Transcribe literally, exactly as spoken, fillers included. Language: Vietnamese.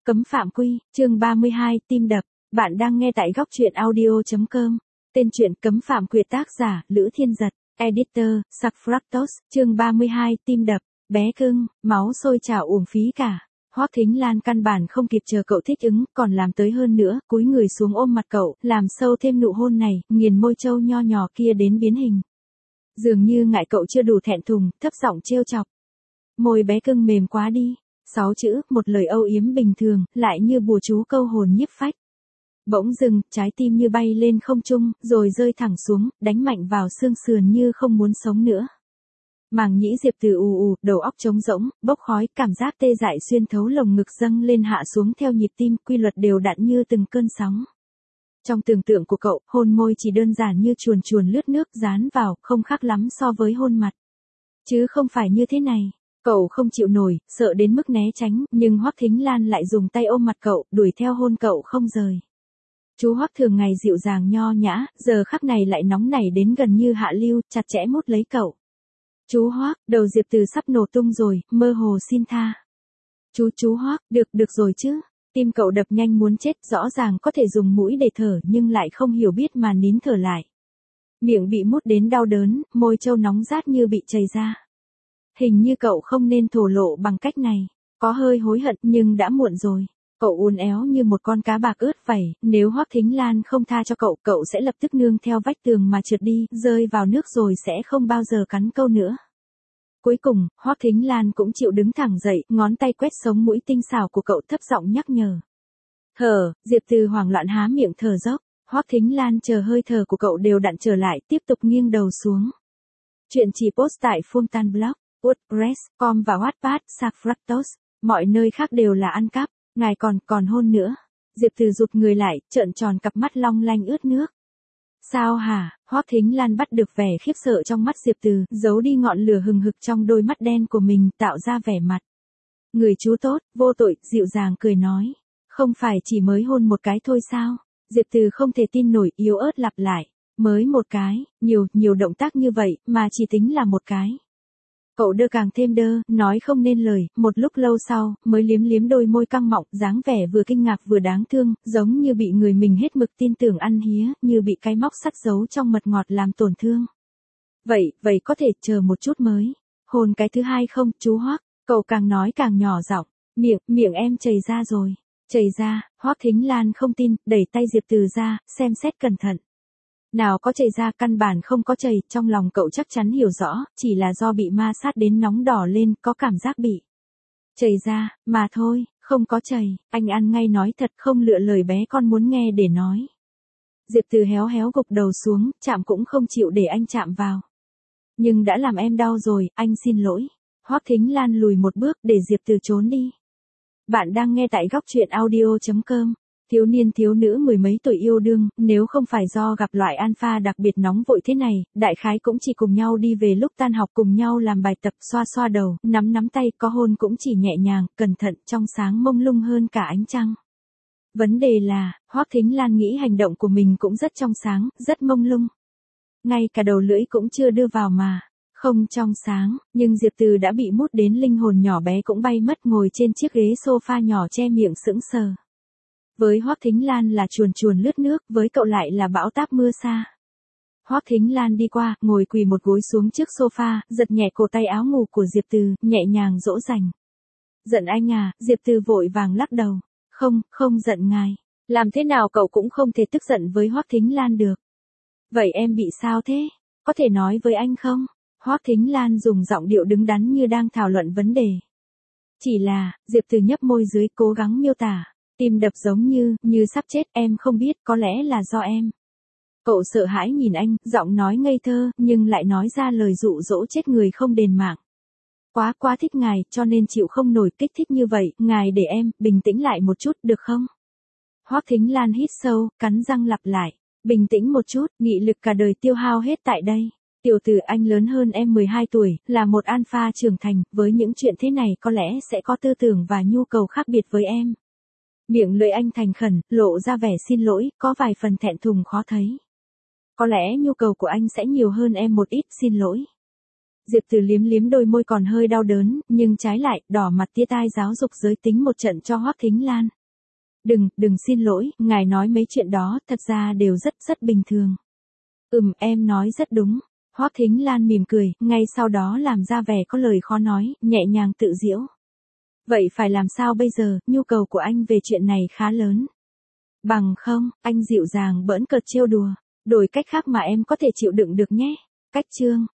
Cấm phạm quy, chương ba mươi hai, tim đập. Bạn đang nghe tại góc truyện audio chấm com. Tên truyện Cấm phạm quy, tác giả Lữ Thiên Giật, editor Sackfractos, chương ba mươi hai, tim đập. Bé cưng, máu sôi trào uổng phí cả. Hoắc Thính Lan căn bản không kịp chờ cậu thích ứng, còn làm tới hơn nữa, cúi người xuống ôm mặt cậu, làm sâu thêm nụ hôn này, nghiền môi trâu nho nhỏ kia đến biến hình. Dường như ngại cậu chưa đủ thẹn thùng, thấp giọng trêu chọc. Môi bé cưng mềm quá đi. Sáu chữ, một lời âu yếm bình thường, lại như bùa chú câu hồn nhiếp phách. Bỗng dưng, trái tim như bay lên không trung, rồi rơi thẳng xuống, đánh mạnh vào xương sườn như không muốn sống nữa. Màng nhĩ Diệp Từ ù ù, đầu óc trống rỗng, bốc khói, cảm giác tê dại xuyên thấu lồng ngực dâng lên hạ xuống theo nhịp tim, quy luật đều đặn như từng cơn sóng. Trong tưởng tượng của cậu, hôn môi chỉ đơn giản như chuồn chuồn lướt nước dán vào, không khác lắm so với hôn mặt. Chứ không phải như thế này. Cậu không chịu nổi, sợ đến mức né tránh, nhưng Hoắc Thính Lan lại dùng tay ôm mặt cậu, đuổi theo hôn cậu không rời. Chú Hoắc thường ngày dịu dàng nho nhã, giờ khắc này lại nóng nảy đến gần như hạ lưu, chặt chẽ mút lấy cậu. Chú Hoắc, đầu Diệp Từ sắp nổ tung rồi, mơ hồ xin tha. Chú chú Hoắc, được được rồi chứ. Tim cậu đập nhanh muốn chết, rõ ràng có thể dùng mũi để thở nhưng lại không hiểu biết mà nín thở lại. Miệng bị mút đến đau đớn, môi trâu nóng rát như bị chảy ra. Hình như cậu không nên thổ lộ bằng cách này. Có hơi hối hận nhưng đã muộn rồi. Cậu uốn éo như một con cá bạc ướt vẩy. Nếu Hoắc Thính Lan không tha cho cậu, cậu sẽ lập tức nương theo vách tường mà trượt đi, rơi vào nước rồi sẽ không bao giờ cắn câu nữa. Cuối cùng, Hoắc Thính Lan cũng chịu đứng thẳng dậy, ngón tay quét sống mũi tinh xảo của cậu, thấp giọng nhắc nhở. Thở, Diệp Từ hoảng loạn há miệng thở dốc. Hoắc Thính Lan chờ hơi thở của cậu đều đặn trở lại, tiếp tục nghiêng đầu xuống. Chuyện chỉ post tại Fultan Blog, WordPress, com và Wattpad, Sackfractos. Mọi nơi khác đều là ăn cắp. Ngài còn, còn hôn nữa. Diệp Từ rụt người lại, trợn tròn cặp mắt long lanh ướt nước. Sao hả? Hoắc Thính Lan bắt được vẻ khiếp sợ trong mắt Diệp Từ, giấu đi ngọn lửa hừng hực trong đôi mắt đen của mình, tạo ra vẻ mặt. Người chú tốt, vô tội, dịu dàng cười nói. Không phải chỉ mới hôn một cái thôi sao? Diệp Từ không thể tin nổi, yếu ớt lặp lại. Mới một cái, nhiều, nhiều động tác như vậy, mà chỉ tính là một cái. Cậu đơ càng thêm đơ, nói không nên lời, một lúc lâu sau, mới liếm liếm đôi môi căng mọng, dáng vẻ vừa kinh ngạc vừa đáng thương, giống như bị người mình hết mực tin tưởng ăn hía, như bị cái móc sắt giấu trong mật ngọt làm tổn thương. Vậy, vậy có thể chờ một chút mới. Hôn cái thứ hai không, chú Hoắc? Cậu càng nói càng nhỏ giọng, miệng, miệng em chảy ra rồi. Chảy ra, Hoắc Thính Lan không tin, đẩy tay Diệp Từ ra, xem xét cẩn thận. Nào có chảy ra, căn bản không có chảy, trong lòng cậu chắc chắn hiểu rõ, chỉ là do bị ma sát đến nóng đỏ lên, có cảm giác bị chảy ra, mà thôi, không có chảy, anh ăn ngay nói thật, không lựa lời bé con muốn nghe để nói. Diệp Từ héo héo gục đầu xuống, chạm cũng không chịu để anh chạm vào. Nhưng đã làm em đau rồi, anh xin lỗi. Hoắc Thính Lan lùi một bước để Diệp Từ trốn đi. Bạn đang nghe tại góc truyện audio chấm com. Thiếu niên thiếu nữ mười mấy tuổi yêu đương, nếu không phải do gặp loại alpha đặc biệt nóng vội thế này, đại khái cũng chỉ cùng nhau đi về lúc tan học, cùng nhau làm bài tập, xoa xoa đầu, nắm nắm tay, có hôn cũng chỉ nhẹ nhàng, cẩn thận, trong sáng mông lung hơn cả ánh trăng. Vấn đề là, Hoắc Thính Lan nghĩ hành động của mình cũng rất trong sáng, rất mông lung. Ngay cả đầu lưỡi cũng chưa đưa vào mà. Không trong sáng, nhưng Diệp Từ đã bị mút đến linh hồn nhỏ bé cũng bay mất, ngồi trên chiếc ghế sofa nhỏ che miệng sững sờ. Với Hoắc Thính Lan là chuồn chuồn lướt nước, với cậu lại là bão táp mưa xa. Hoắc Thính Lan đi qua, ngồi quỳ một gối xuống trước sofa, giật nhẹ cổ tay áo ngủ của Diệp Từ, nhẹ nhàng dỗ dành. Giận anh à? Diệp Từ vội vàng lắc đầu. Không, không giận ngài. Làm thế nào cậu cũng không thể tức giận với Hoắc Thính Lan được. Vậy em bị sao thế? Có thể nói với anh không? Hoắc Thính Lan dùng giọng điệu đứng đắn như đang thảo luận vấn đề. Chỉ là, Diệp Từ nhấp môi dưới, cố gắng miêu tả. Tim đập giống như, như sắp chết, em không biết, có lẽ là do em. Cậu sợ hãi nhìn anh, giọng nói ngây thơ, nhưng lại nói ra lời dụ dỗ chết người không đền mạng. Quá quá thích ngài, cho nên chịu không nổi kích thích như vậy, ngài để em, bình tĩnh lại một chút, được không? Hoắc Thính Lan hít sâu, cắn răng lặp lại. Bình tĩnh một chút, nghị lực cả đời tiêu hao hết tại đây. Tiểu tử, anh lớn hơn em mười hai tuổi, là một alpha trưởng thành, với những chuyện thế này có lẽ sẽ có tư tưởng và nhu cầu khác biệt với em. Miệng lưỡi anh thành khẩn, lộ ra vẻ xin lỗi, có vài phần thẹn thùng khó thấy. Có lẽ nhu cầu của anh sẽ nhiều hơn em một ít, xin lỗi. Diệp Từ liếm liếm đôi môi còn hơi đau đớn, nhưng trái lại, đỏ mặt tia tai giáo dục giới tính một trận cho Hoắc Thính Lan. Đừng, đừng xin lỗi, ngài nói mấy chuyện đó, thật ra đều rất rất bình thường. Ừm, em nói rất đúng. Hoắc Thính Lan mỉm cười, ngay sau đó làm ra vẻ có lời khó nói, nhẹ nhàng tự giễu. Vậy phải làm sao bây giờ, nhu cầu của anh về chuyện này khá lớn. Bằng không, anh dịu dàng bỡn cợt trêu đùa. Đổi cách khác mà em có thể chịu đựng được nhé. Cách chương.